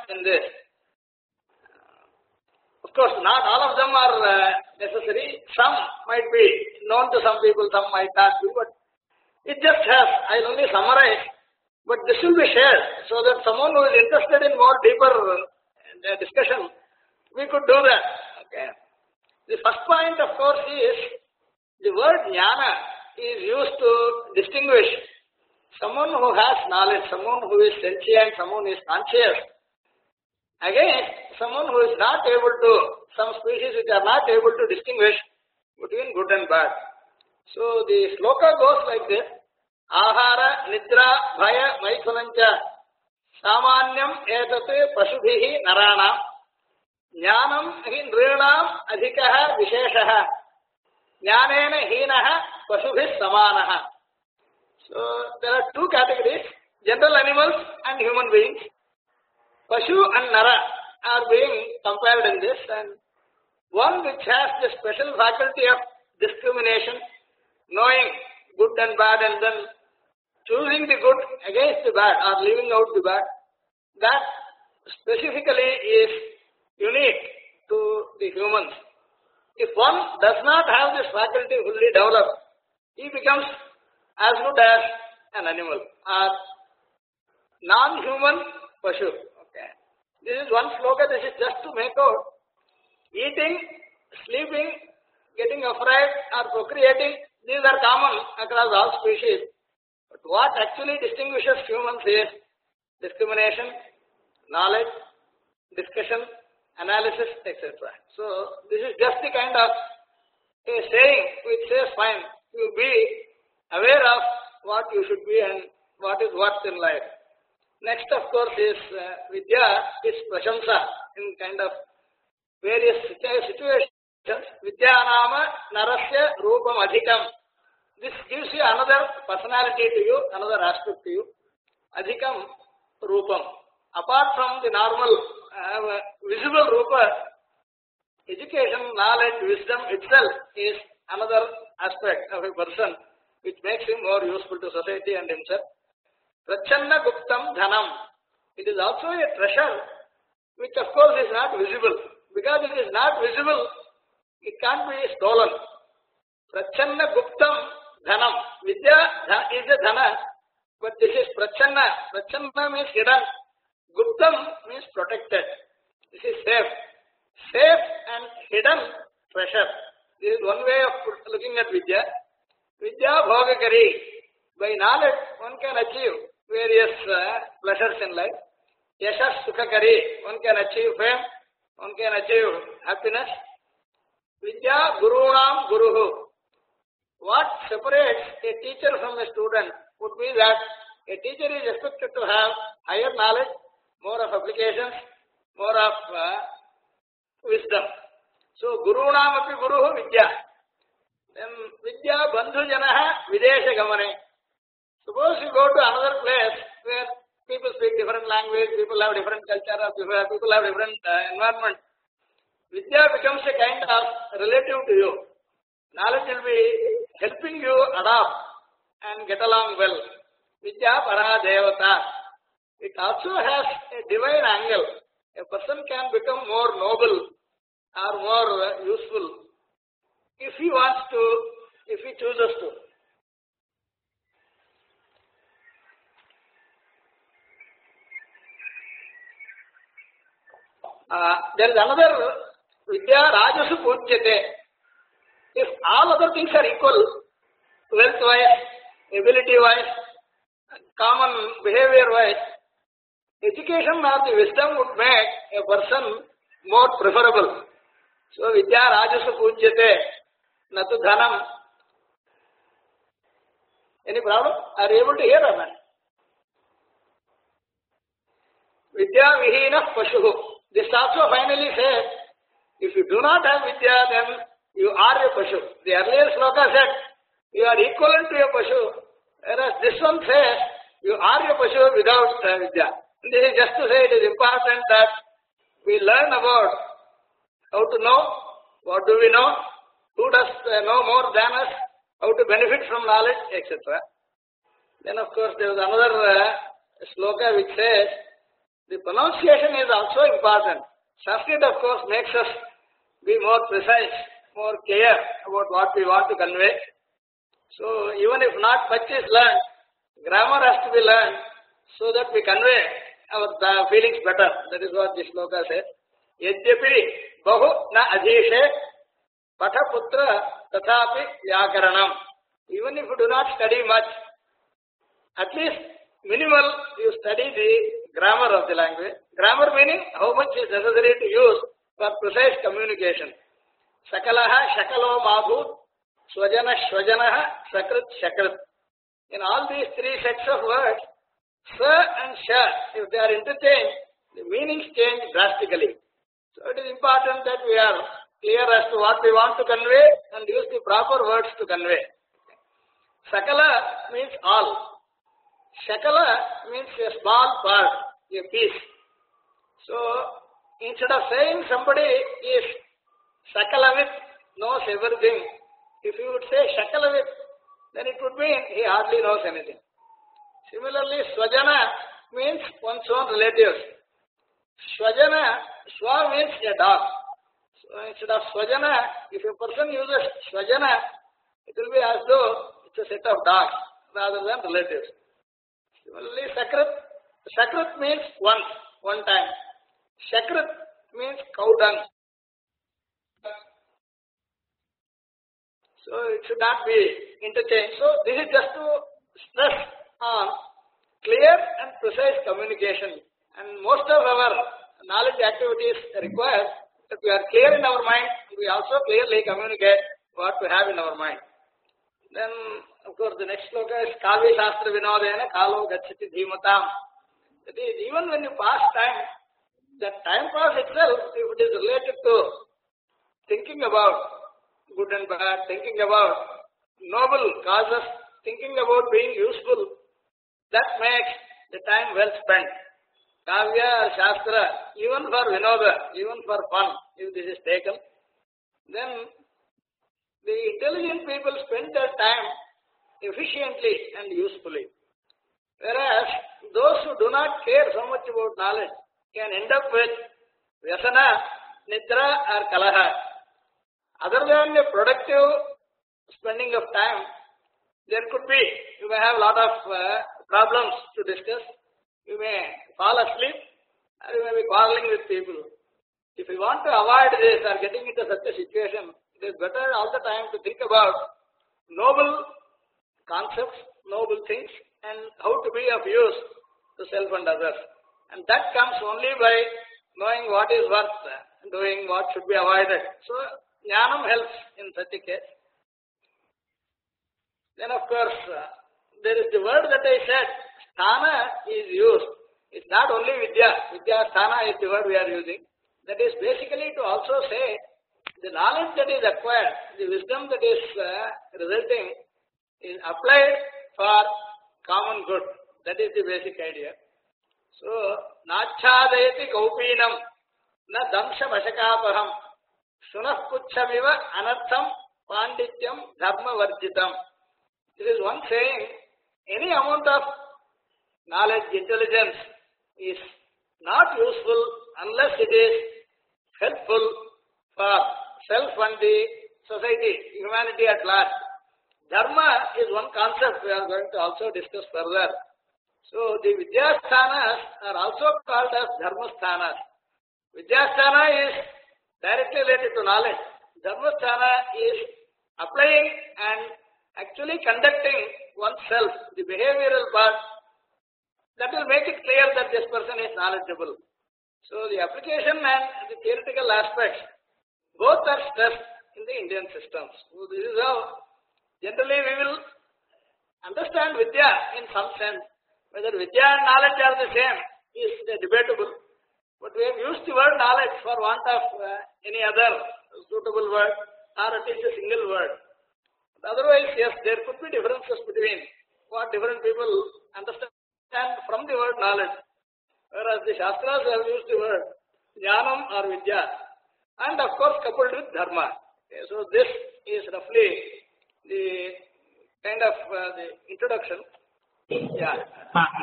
in this. Of course, not all of them are necessary. Some might be known to some people, some might not be, but it just has. I'll only summarize, but this will be shared so that someone who is interested in more deeper discussion, we could do that. Okay. The first point, of course, is the word jnana is used to distinguish someone who has knowledge, someone who is sentient, someone who is conscious, against someone who is not able to, some species which are not able to distinguish between good and bad. So the sloka goes like this: Ahara, Nidra, Bhaya, Maithunancha, Samanyam etat pasubhihi naranam, Jnanam hi nrinam adhikaha visheshaha, Jnanena hinaha pasubhis samanaha. So there are two categories: general animals and human beings. Pashu and Nara are being compared in this, and one which has the special faculty of discrimination, knowing good and bad and then choosing the good against the bad or leaving out the bad, that specifically is unique to the humans. If one does not have this faculty fully developed, he becomes as good as an animal or non-human Pashu. This is one sloka. This is just to make out eating, sleeping, getting afraid or procreating. These are common across all species. But what actually distinguishes humans is discrimination, knowledge, discussion, analysis, etc. So this is just the kind of a saying which says, fine, you be aware of what you should be and what is worth in life. Next, of course, is Vidya is Prashamsa in kind of various situations. Vidya Nama Narasya Rupam Adhikam. This gives you another personality to you, another aspect to you. Adhikam Rupam. Apart from the normal visible Rupa, education, knowledge, wisdom itself is another aspect of a person which makes him more useful to society and himself. Prachanna Guptam Dhanam. It is also a treasure which of course is not visible. Because it is not visible, it can't be stolen. Prachanna Guptam Dhanam. Vidya is a dhana, but this is Prachanna. Prachanna means hidden. Guptam means protected. This is safe. Safe and hidden treasure. This is one way of looking at Vidya. Vidya Bhogakari. By knowledge, one can achieve various pleasures in life. Yashas Sukhakari, one can achieve fame, one can achieve happiness. Vidya Gurunam Guruhu. What separates a teacher from a student would be that a teacher is expected to have higher knowledge, more of applications, more of wisdom. So Gurunam api Guruhu Vidya. Then Vidya Bandhu Janaha Videsha Gamane. Suppose you go to another place where people speak different language, people have different culture, people have different environment. Vidya becomes a kind of relative to you. Knowledge will be helping you adapt and get along well. Vidya Para Devata. It also has a divine angle. A person can become more noble or more useful if he wants to, if he chooses to. There is another Vidya Rajasu Pujyate. If all other things are equal, wealth-wise, ability-wise, common behavior-wise, education or the wisdom would make a person more preferable. So Vidya Rajasu Pujyate, Natu Dhanam. Any problem? Are you able to hear or not? Vidya Vihina Pashuhu. This also finally says, if you do not have Vidya, then you are a Pashu. The earlier sloka said, you are equivalent to a Pashu, whereas this one says, you are a Pashu without Vidya. And this is just to say it is important that we learn about how to know, what do we know, who does know more than us, how to benefit from knowledge, etc. Then of course there is another sloka which says, the pronunciation is also important. Sanskrit, of course, makes us be more precise, more clear about what we want to convey. So, even if not much is learned, grammar has to be learned so that we convey our feelings better. That is what this shloka says. Yadyapi bahu na adhishe patha putra tathapi vyakaranam. Even if you do not study much, at least minimal you study the grammar of the language. Grammar meaning how much is necessary to use for precise communication. Sakalaha shakalo mabhut swajana shvajanaha sakrit shakrit. In all these three sets of words, sa and sha, if they are interchanged, the meanings change drastically. So it is important that we are clear as to what we want to convey and use the proper words to convey. Sakala means all. Shakala means a small part, a piece. So instead of saying somebody is Sakalavit, knows everything, if you would say Shakalavit, then it would mean he hardly knows anything. Similarly, Swajana means one's own relatives. Swajana, Swa means a dog. So instead of Swajana, if a person uses Swajana, it will be as though it's a set of dogs rather than relatives. Similarly, Sakrit means once, one time. Shakrit means cow dung. So it should not be interchanged. So this is just to stress on clear and precise communication. And most of our knowledge activities require that we are clear in our mind and we also clearly communicate what we have in our mind. Then, of course, the next sloka is Kavi Shastra Vinodena Kalo Gachati Dhimatam. That is, even when you pass time, that time pass itself, if it is related to thinking about good and bad, thinking about noble causes, thinking about being useful, that makes the time well spent. Kavya or Shastra, even for Vinoda, even for fun, if this is taken, then the intelligent people spend their time efficiently and usefully. Whereas those who do not care so much about knowledge can end up with Vyasana, Nidra or Kalaha. Other than the productive spending of time, there could be, you may have a lot of problems to discuss. You may fall asleep or you may be quarreling with people. If you want to avoid this or getting into such a situation, it is better all the time to think about noble concepts, noble things, and how to be of use to self and others. And that comes only by knowing what is worth doing, what should be avoided. So, Jnanam helps in such a case. Then, of course, there is the word that I said, Sthana is used. It's not only Vidya. Vidya Sthana is the word we are using. That is basically to also say the knowledge that is acquired, the wisdom that is resulting is applied for common good. That is the basic idea. So, Nachadayati Kaupinam Na Damsha Vashakapaham Sunah Puchamiva Anartham Pandityam Dharma Varjitam. This is one saying, any amount of knowledge, intelligence is not useful unless it is helpful for self and the society, humanity at large. Dharma is one concept we are going to also discuss further. So the Vidyasthanas are also called as Dharmasthanas. Vidyasthana is directly related to knowledge. Dharmasthana is applying and actually conducting oneself, the behavioral part, that will make it clear that this person is knowledgeable. So the application and the theoretical aspects, both are stressed in the Indian systems. So this is how generally we will understand Vidya in some sense. Whether Vidya and knowledge are the same is debatable. But we have used the word knowledge for want of any other suitable word or at least a single word. But otherwise, yes, there could be differences between what different people understand from the word knowledge. Whereas the Shastras have used the word Jnanam or Vidya. And of course coupled with Dharma. Okay, so this is roughly the kind of the introduction. Yeah.